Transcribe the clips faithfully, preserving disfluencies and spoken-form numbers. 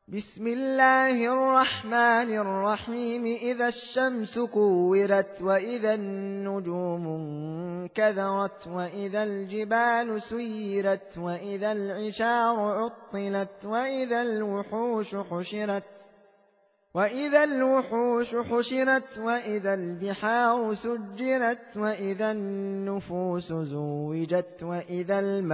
بسم الله الرحمن الرحيم إذا الشمس كورت وإذا النجوم انكدرت وإذا الجبال سيرت وإذا العشار عطلت وإذا الوحوش حشرت وإذا الوحوش حشرت وإذا البحار سجرت وإذا النفوس زوجت وإذا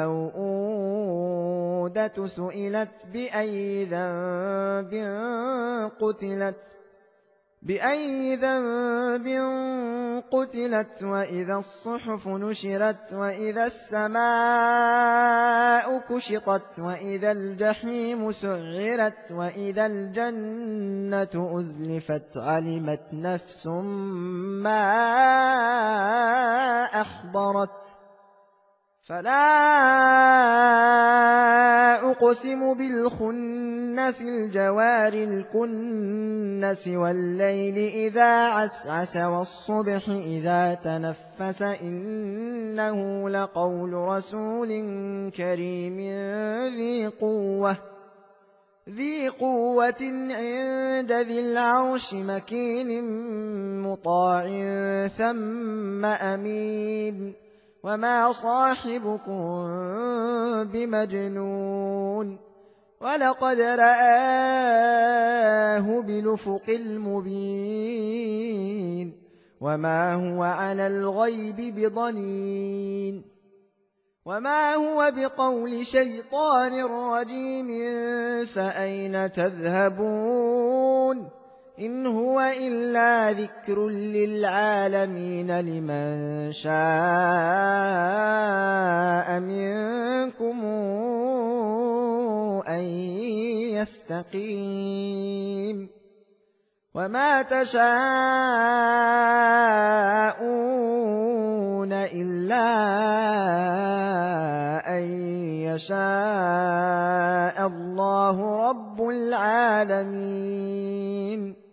الموءودة سئلت بأي ذنب قتلت بأي ذنب قتلت وإذا الصحف نشرت وإذا السماء كشطت وإذا الجحيم سعرت وإذا الجنة أزلفت علمت نفس ما أحضرت فلا أقسم بالخنس الجوار الكنس والليل إذا عسعس والصبح إذا تنفس إنه لقول رسول كريم ذي قوة ذي قوة عند ذي العرش مكين مطاع ثم أمين وما صاحبكم بمجنون ولقد رآه بالأفق المبين وما هو على الغيب بضنين وما هو بقول شيطان رجيم فأين تذهبون إن هو إلا ذكر للعالمين لمن شاء منكم أن يستقيم وما تشاءون إلا أن يشاء الله رب العالمين.